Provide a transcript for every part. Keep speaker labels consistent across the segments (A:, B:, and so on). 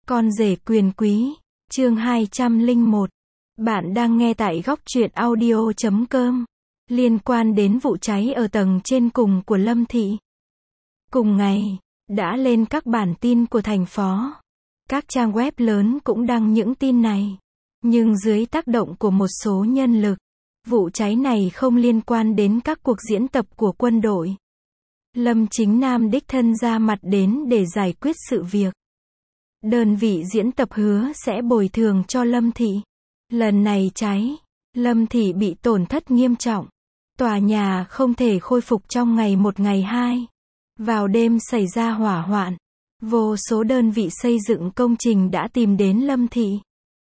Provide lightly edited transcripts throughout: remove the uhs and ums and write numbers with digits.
A: Con rể quyền quý, chương 201. Bạn đang nghe tại góc truyện audio.com. Liên quan đến vụ cháy ở tầng trên cùng của Lâm Thị. Cùng ngày, đã lên các bản tin của thành phố. Các trang web lớn cũng đăng những tin này. Nhưng dưới tác động của một số nhân lực, vụ cháy này không liên quan đến các cuộc diễn tập của quân đội. Lâm Chính Nam đích thân ra mặt đến để giải quyết sự việc. Đơn vị diễn tập hứa sẽ bồi thường cho Lâm Thị. Lần này cháy, Lâm Thị bị tổn thất nghiêm trọng. Tòa nhà không thể khôi phục trong ngày một ngày hai. Vào đêm xảy ra hỏa hoạn. Vô số đơn vị xây dựng công trình đã tìm đến Lâm Thị.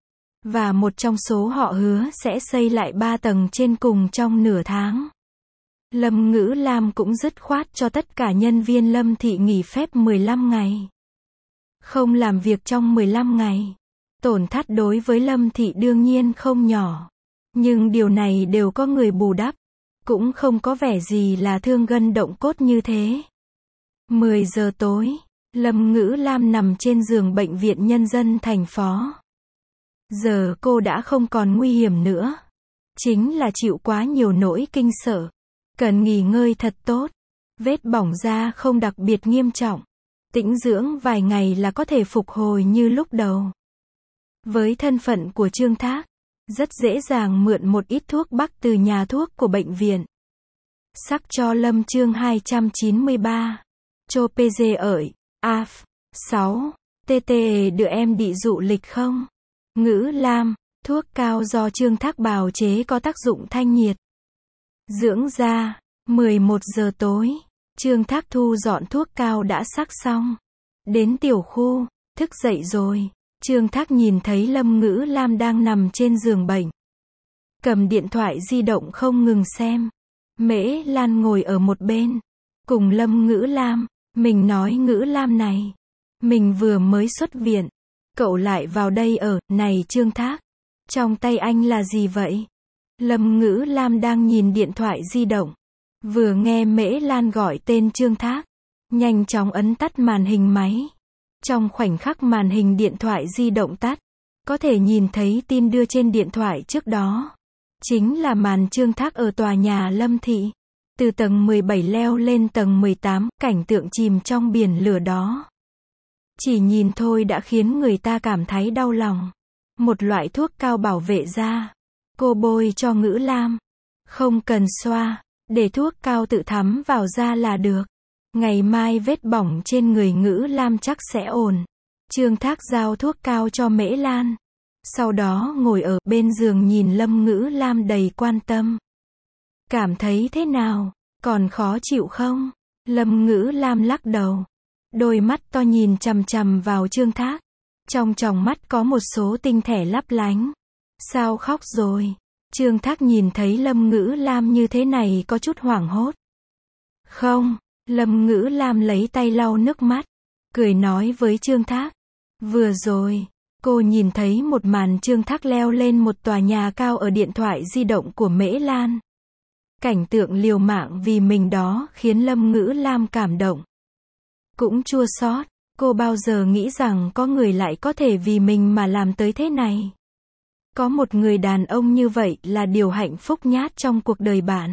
A: Và một trong số họ hứa sẽ xây lại 3 tầng trên cùng trong nửa tháng. Lâm Ngữ Lam cũng dứt khoát cho tất cả nhân viên Lâm Thị nghỉ phép 15 ngày. Không làm việc trong 15 ngày. Tổn thất đối với Lâm Thị đương nhiên không nhỏ. Nhưng điều này đều có người bù đắp. Cũng không có vẻ gì là thương gân động cốt như thế. 10 giờ tối, Lâm Ngữ Lam nằm trên giường bệnh viện nhân dân thành phố. Giờ cô đã không còn nguy hiểm nữa. Chính là chịu quá nhiều nỗi kinh sợ. Cần nghỉ ngơi thật tốt. Vết bỏng da không đặc biệt nghiêm trọng. Tĩnh dưỡng vài ngày là có thể phục hồi như lúc đầu. Với thân phận của Trương Thác, rất dễ dàng mượn một ít thuốc bắc từ nhà thuốc của bệnh viện. Sắc cho Lâm chương 293. Cho PG ởi, AF, 6. TTE đưa em đi dụ lịch không? Ngữ Lam, thuốc cao do Trương Thác bào chế có tác dụng thanh nhiệt. Dưỡng da, 11 giờ tối. Trương Thác thu dọn thuốc cao đã sắc xong. Đến tiểu khu, thức dậy rồi. Trương Thác nhìn thấy Lâm Ngữ Lam đang nằm trên giường bệnh. Cầm điện thoại di động không ngừng xem. Mễ Lan ngồi ở một bên. Cùng Lâm Ngữ Lam, mình nói Ngữ Lam này. Mình vừa mới xuất viện. Cậu lại vào đây ở, này Trương Thác. Trong tay anh là gì vậy? Lâm Ngữ Lam đang nhìn điện thoại di động. Vừa nghe Mễ Lan gọi tên Trương Thác. Nhanh chóng ấn tắt màn hình máy. Trong khoảnh khắc màn hình điện thoại di động tắt. Có thể nhìn thấy tin đưa trên điện thoại trước đó. Chính là màn Trương Thác ở tòa nhà Lâm Thị. Từ tầng 17 leo lên tầng 18, cảnh tượng chìm trong biển lửa đó. Chỉ nhìn thôi đã khiến người ta cảm thấy đau lòng. Một loại thuốc cao bảo vệ da. Cô bôi cho Ngữ Lam. Không cần xoa. Để thuốc cao tự thấm vào da là được. Ngày mai vết bỏng trên người Ngữ Lam chắc sẽ ổn. Trương Thác giao thuốc cao cho Mễ Lan. Sau đó ngồi ở bên giường nhìn Lâm Ngữ Lam đầy quan tâm. Cảm thấy thế nào? Còn khó chịu không? Lâm Ngữ Lam lắc đầu. Đôi mắt to nhìn chằm chằm vào Trương Thác. Trong tròng mắt có một số tinh thể lấp lánh. Sao khóc rồi? Trương Thác nhìn thấy Lâm Ngữ Lam như thế này có chút hoảng hốt. Không, Lâm Ngữ Lam lấy tay lau nước mắt. Cười nói với Trương Thác. Vừa rồi, cô nhìn thấy một màn Trương Thác leo lên một tòa nhà cao ở điện thoại di động của Mễ Lan. Cảnh tượng liều mạng vì mình đó khiến Lâm Ngữ Lam cảm động. Cũng chua xót, cô bao giờ nghĩ rằng có người lại có thể vì mình mà làm tới thế này. Có một người đàn ông như vậy là điều hạnh phúc nhất trong cuộc đời bạn.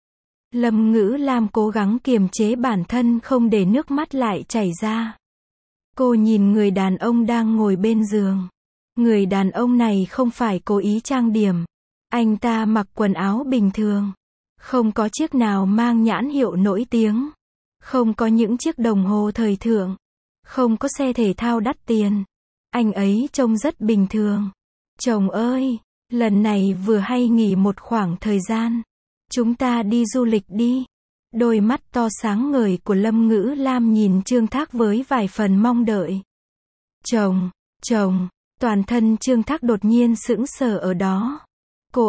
A: Lâm Ngữ Lam cố gắng kiềm chế bản thân không để nước mắt lại chảy ra. Cô nhìn người đàn ông đang ngồi bên giường. Người đàn ông này không phải cố ý trang điểm. Anh ta mặc quần áo bình thường. Không có chiếc nào mang nhãn hiệu nổi tiếng. Không có những chiếc đồng hồ thời thượng. Không có xe thể thao đắt tiền. Anh ấy trông rất bình thường. Chồng ơi, lần này vừa hay nghỉ một khoảng thời gian. Chúng ta đi du lịch đi. Đôi mắt to sáng ngời của Lâm Ngữ Lam nhìn Trương Thác với vài phần mong đợi. Chồng, toàn thân Trương Thác đột nhiên sững sờ ở đó. Cô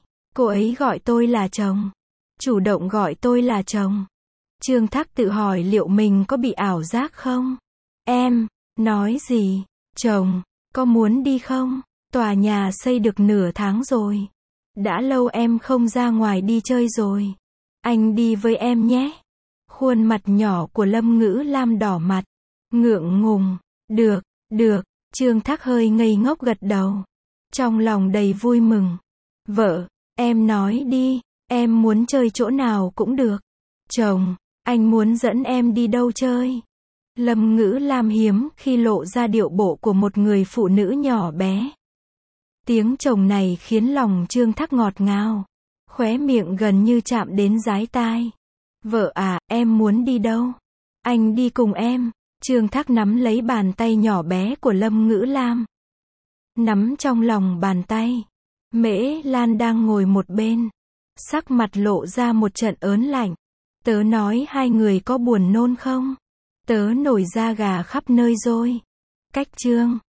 A: ấy gọi tôi là chồng. Chủ động gọi tôi là chồng. Trương Thác tự hỏi liệu mình có bị ảo giác không? Em, nói gì? Chồng, có muốn đi không? Tòa nhà xây được nửa tháng rồi. Đã lâu em không ra ngoài đi chơi rồi. Anh đi với em nhé. Khuôn mặt nhỏ của Lâm Ngữ Lam đỏ mặt. Ngượng ngùng. Được, Trương Thác hơi ngây ngốc gật đầu. Trong lòng đầy vui mừng. Vợ, em nói đi, em muốn chơi chỗ nào cũng được. Chồng, anh muốn dẫn em đi đâu chơi? Lâm Ngữ Lam hiếm khi lộ ra điệu bộ của một người phụ nữ nhỏ bé. Tiếng chồng này khiến lòng Trương Thác ngọt ngào. Khóe miệng gần như chạm đến dái tai. Vợ à, em muốn đi đâu? Anh đi cùng em. Trương Thác nắm lấy bàn tay nhỏ bé của Lâm Ngữ Lam. Nắm trong lòng bàn tay. Mễ Lan đang ngồi một bên. Sắc mặt lộ ra một trận ớn lạnh. Tớ nói hai người có buồn nôn không? Tớ nổi da gà khắp nơi rồi. Cách Trương